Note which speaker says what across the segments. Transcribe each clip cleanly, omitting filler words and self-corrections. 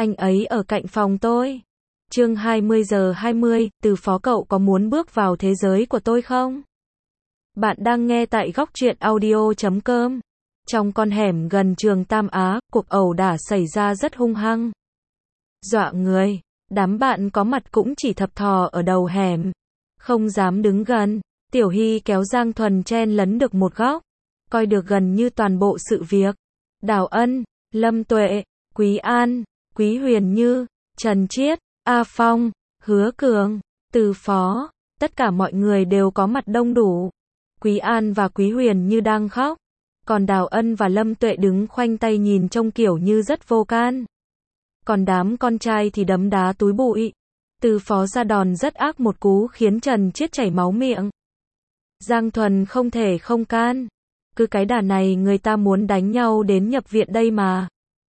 Speaker 1: Anh ấy ở cạnh phòng tôi. Chương 20:20, Từ Phó cậu có muốn bước vào thế giới của tôi không? Bạn đang nghe tại góc truyện audio.com. Trong con hẻm gần trường Tam Á, cuộc ẩu đả xảy ra rất hung hăng. Dọa người, đám bạn có mặt cũng chỉ thập thò ở đầu hẻm, không dám đứng gần. Tiểu Hy kéo Giang Thuần chen lấn được một góc, coi được gần như toàn bộ sự việc. Đào Ân, Lâm Tuệ, Quý An, Quý Huyền Như, Trần Chiết, A Phong, Hứa Cường, Từ Phó, tất cả mọi người đều có mặt đông đủ. Quý An và Quý Huyền Như đang khóc, còn Đào Ân và Lâm Tuệ đứng khoanh tay nhìn trông kiểu như rất vô can. Còn đám con trai thì đấm đá túi bụi. Từ Phó ra đòn rất ác một cú khiến Trần Chiết chảy máu miệng. Giang Thuần không thể không can. Cứ cái đà này người ta muốn đánh nhau đến nhập viện đây mà.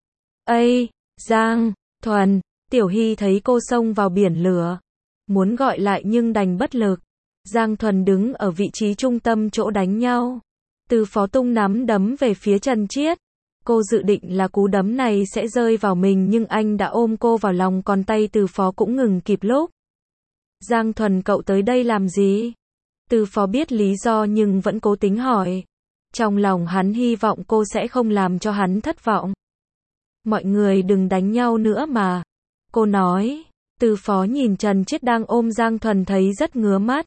Speaker 1: Ây, Giang Thuần, Tiểu Hy thấy cô xông vào biển lửa, muốn gọi lại nhưng đành bất lực. Giang Thuần đứng ở vị trí trung tâm chỗ đánh nhau. Từ Phó tung nắm đấm về phía Trần Chiết. Cô dự định là cú đấm này sẽ rơi vào mình nhưng anh đã ôm cô vào lòng, còn tay Từ Phó cũng ngừng kịp lúc. Giang Thuần, cậu tới đây làm gì? Từ Phó biết lý do nhưng vẫn cố tính hỏi. Trong lòng hắn hy vọng cô sẽ không làm cho hắn thất vọng. Mọi người đừng đánh nhau nữa mà. Cô nói. Từ Phó nhìn Trần Chiết đang ôm Giang Thuần thấy rất ngứa mắt.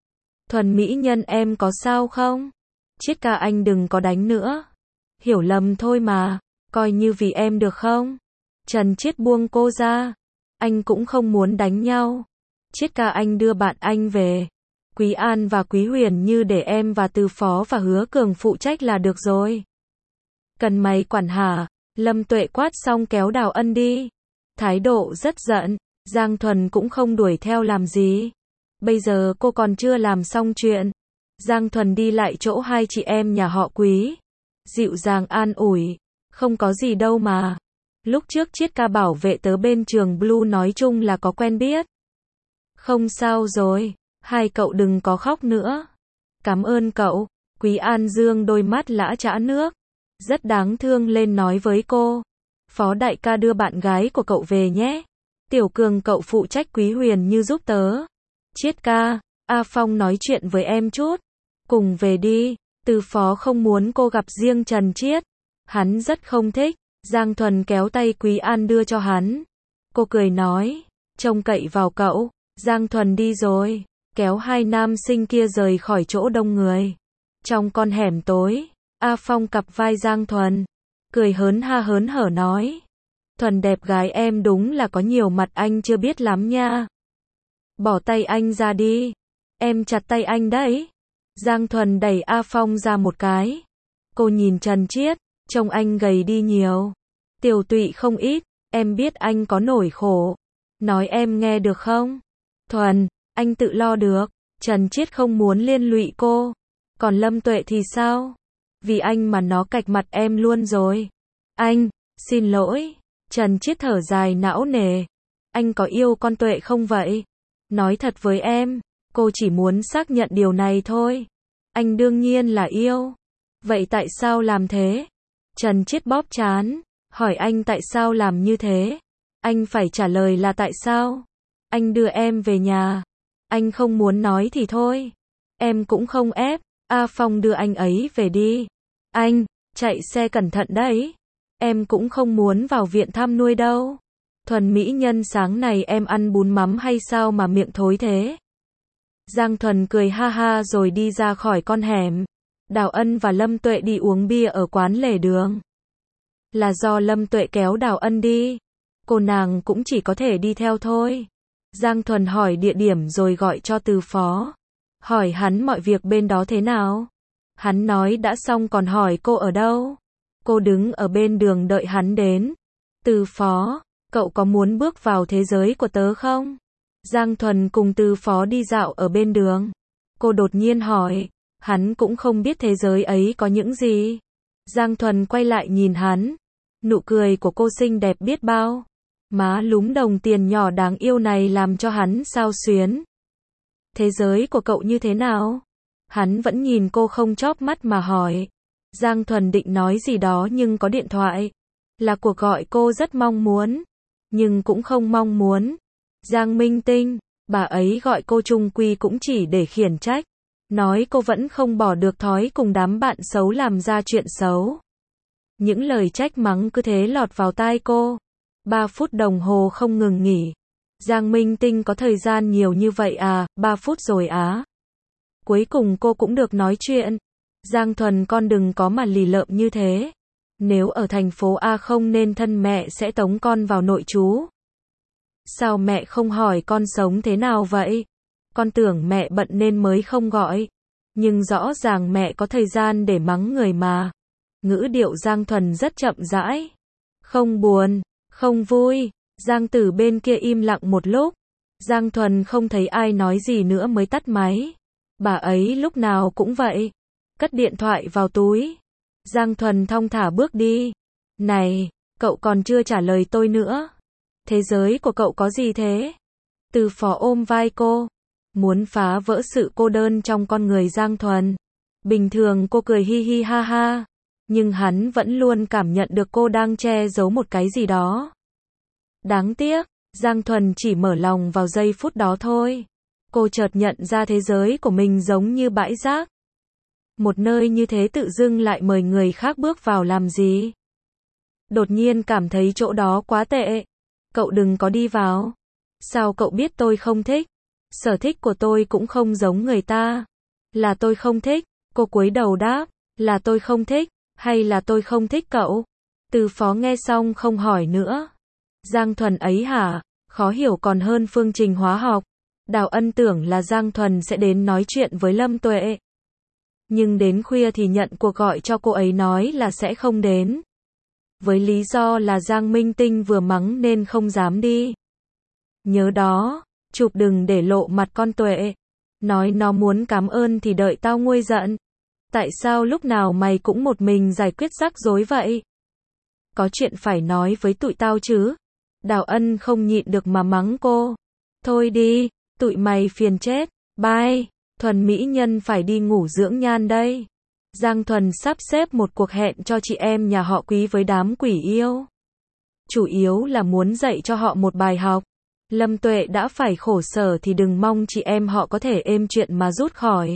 Speaker 1: Thuần mỹ nhân, em có sao không? Chiết ca, anh đừng có đánh nữa. Hiểu lầm thôi mà, coi như vì em được không? Trần Chiết buông cô ra. Anh cũng không muốn đánh nhau. Chiết ca, anh đưa bạn anh về. Quý An và Quý Huyền Như để em và Từ Phó và Hứa Cường phụ trách là được rồi. Cần mày quản hả? Lâm Tuệ quát xong kéo Đào Ân đi. Thái độ rất giận. Giang Thuần cũng không đuổi theo làm gì. Bây giờ cô còn chưa làm xong chuyện. Giang Thuần đi lại chỗ hai chị em nhà họ Quý. Dịu dàng an ủi. Không có gì đâu mà. Lúc trước Chiết ca bảo vệ tớ bên trường Blue nói chung là có quen biết. Không sao rồi. Hai cậu đừng có khóc nữa. Cảm ơn cậu. Quý An dương đôi mắt lã chã nước. Rất đáng thương lên nói với cô. Phó đại ca đưa bạn gái của cậu về nhé. Tiểu Cường, cậu phụ trách Quý Huyền Như giúp tớ. Chiết ca, A Phong nói chuyện với em chút. Cùng về đi. Từ Phó không muốn cô gặp riêng Trần Chiết. Hắn rất không thích. Giang Thuần kéo tay Quý An đưa cho hắn. Cô cười nói. Trông cậy vào cậu. Giang Thuần đi rồi. Kéo hai nam sinh kia rời khỏi chỗ đông người. Trong con hẻm tối, A Phong cặp vai Giang Thuần. Cười hớn hở nói. Thuần đẹp gái em đúng là có nhiều mặt anh chưa biết lắm nha. Bỏ tay anh ra đi. Em chặt tay anh đấy. Giang Thuần đẩy A Phong ra một cái. Cô nhìn Trần Chiết, trông anh gầy đi nhiều. Tiểu tụy không ít, em biết anh có nỗi khổ. Nói em nghe được không? Thuần, anh tự lo được. Trần Chiết không muốn liên lụy cô. Còn Lâm Tuệ thì sao? Vì anh mà nó cạch mặt em luôn rồi. Anh, xin lỗi. Trần Chiết thở dài não nề. Anh có yêu con Tuệ không vậy? Nói thật với em, cô chỉ muốn xác nhận điều này thôi. Anh đương nhiên là yêu. Vậy tại sao làm thế? Trần Chiết bóp trán, hỏi anh tại sao làm như thế? Anh phải trả lời là tại sao? Anh đưa em về nhà. Anh không muốn nói thì thôi. Em cũng không ép. A Phong đưa anh ấy về đi. Anh, chạy xe cẩn thận đấy. Em cũng không muốn vào viện thăm nuôi đâu. Thuần mỹ nhân, sáng này em ăn bún mắm hay sao mà miệng thối thế? Giang Thuần cười ha ha rồi đi ra khỏi con hẻm. Đào Ân và Lâm Tuệ đi uống bia ở quán lề đường. Là do Lâm Tuệ kéo Đào Ân đi. Cô nàng cũng chỉ có thể đi theo thôi. Giang Thuần hỏi địa điểm rồi gọi cho Từ Phó. Hỏi hắn mọi việc bên đó thế nào. Hắn nói đã xong còn hỏi cô ở đâu. Cô đứng ở bên đường đợi hắn đến. Từ Phó, cậu có muốn bước vào thế giới của tớ không? Giang Thuần cùng Từ Phó đi dạo ở bên đường. Cô đột nhiên hỏi. Hắn cũng không biết thế giới ấy có những gì. Giang Thuần quay lại nhìn hắn. Nụ cười của cô xinh đẹp biết bao. Má lúm đồng tiền nhỏ đáng yêu này làm cho hắn xao xuyến. Thế giới của cậu như thế nào? Hắn vẫn nhìn cô không chớp mắt mà hỏi. Giang Thuần định nói gì đó nhưng có điện thoại. Là cuộc gọi cô rất mong muốn. nhưng cũng không mong muốn. Giang Minh Tinh, bà ấy gọi cô chung quy cũng chỉ để khiển trách, nói cô vẫn không bỏ được thói cùng đám bạn xấu làm ra chuyện xấu. Những lời trách mắng cứ thế lọt vào tai cô. 3 phút đồng hồ không ngừng nghỉ. Giang Minh Tinh có thời gian nhiều như vậy à, 3 phút rồi á. Cuối cùng cô cũng được nói chuyện. Giang Thuần con đừng có mà lì lợm như thế. Nếu ở thành phố A không nên thân mẹ sẽ tống con vào nội trú. Sao mẹ không hỏi con sống thế nào vậy? Con tưởng mẹ bận nên mới không gọi. Nhưng rõ ràng mẹ có thời gian để mắng người mà. Ngữ điệu Giang Thuần rất chậm rãi. Không buồn, không vui. Giang Tử bên kia im lặng một lúc. Giang Thuần không thấy ai nói gì nữa mới tắt máy. Bà ấy lúc nào cũng vậy. Cất điện thoại vào túi. Giang Thuần thong thả bước đi. Này, cậu còn chưa trả lời tôi nữa. Thế giới của cậu có gì thế? Từ Phó ôm vai cô. Muốn phá vỡ sự cô đơn trong con người Giang Thuần. Bình thường cô cười hi hi ha ha. Nhưng hắn vẫn luôn cảm nhận được cô đang che giấu một cái gì đó. Đáng tiếc, Giang Thuần chỉ mở lòng vào giây phút đó thôi. Cô chợt nhận ra thế giới của mình giống như bãi rác. Một nơi như thế tự dưng lại mời người khác bước vào làm gì? Đột nhiên cảm thấy chỗ đó quá tệ. Cậu đừng có đi vào. Sao cậu biết tôi không thích? Sở thích của tôi cũng không giống người ta. Là tôi không thích. Cô cúi đầu đáp. Là tôi không thích. Hay là tôi không thích cậu? Từ Phó nghe xong không hỏi nữa. Giang Thuần ấy hả? Khó hiểu còn hơn phương trình hóa học. Đào Ân tưởng là Giang Thuần sẽ đến nói chuyện với Lâm Tuệ. Nhưng đến khuya thì nhận cuộc gọi cho cô ấy nói là sẽ không đến. Với lý do là Giang Minh Tinh vừa mắng nên không dám đi. Nhớ đó, chụp đừng để lộ mặt con Tuệ. Nói nó muốn cảm ơn thì đợi tao nguôi giận. Tại sao lúc nào mày cũng một mình giải quyết rắc rối vậy? Có chuyện phải nói với tụi tao chứ. Đào Ân không nhịn được mà mắng cô. Thôi đi, tụi mày phiền chết. Bye. Thuần mỹ nhân phải đi ngủ dưỡng nhan đây. Giang Thuần sắp xếp một cuộc hẹn cho chị em nhà họ Quý với đám quỷ yêu. Chủ yếu là muốn dạy cho họ một bài học. Lâm Tuệ đã phải khổ sở thì đừng mong chị em họ có thể êm chuyện mà rút khỏi.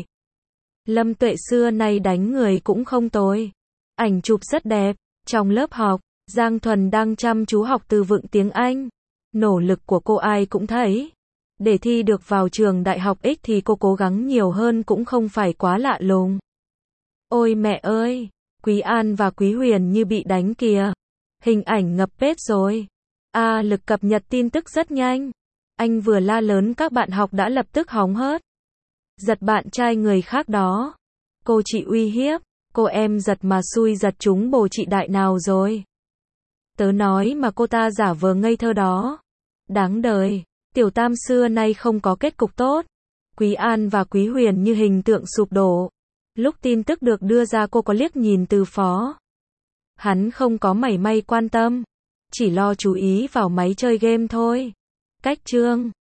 Speaker 1: Lâm Tuệ xưa nay đánh người cũng không tồi. Ảnh chụp rất đẹp. Trong lớp học, Giang Thuần đang chăm chú học từ vựng tiếng Anh. Nỗ lực của cô ai cũng thấy. Để thi được vào trường đại học X thì cô cố gắng nhiều hơn cũng không phải quá lạ lùng. Ôi mẹ ơi, Quý An và Quý Huyền như bị đánh kìa. Hình ảnh ngập page rồi. Lực cập nhật tin tức rất nhanh. Anh vừa la lớn các bạn học đã lập tức hóng hớt. Giật bạn trai người khác đó. Cô chị uy hiếp. Cô em giật mà xui giật chúng bồ chị đại nào rồi. Tớ nói mà cô ta giả vờ ngây thơ đó. Đáng đời. Tiểu Tam xưa nay không có kết cục tốt. Quý An và Quý Huyền như hình tượng sụp đổ. Lúc tin tức được đưa ra cô có liếc nhìn Từ Phó. Hắn không có mảy may quan tâm. Chỉ lo chú ý vào máy chơi game thôi. Cách chương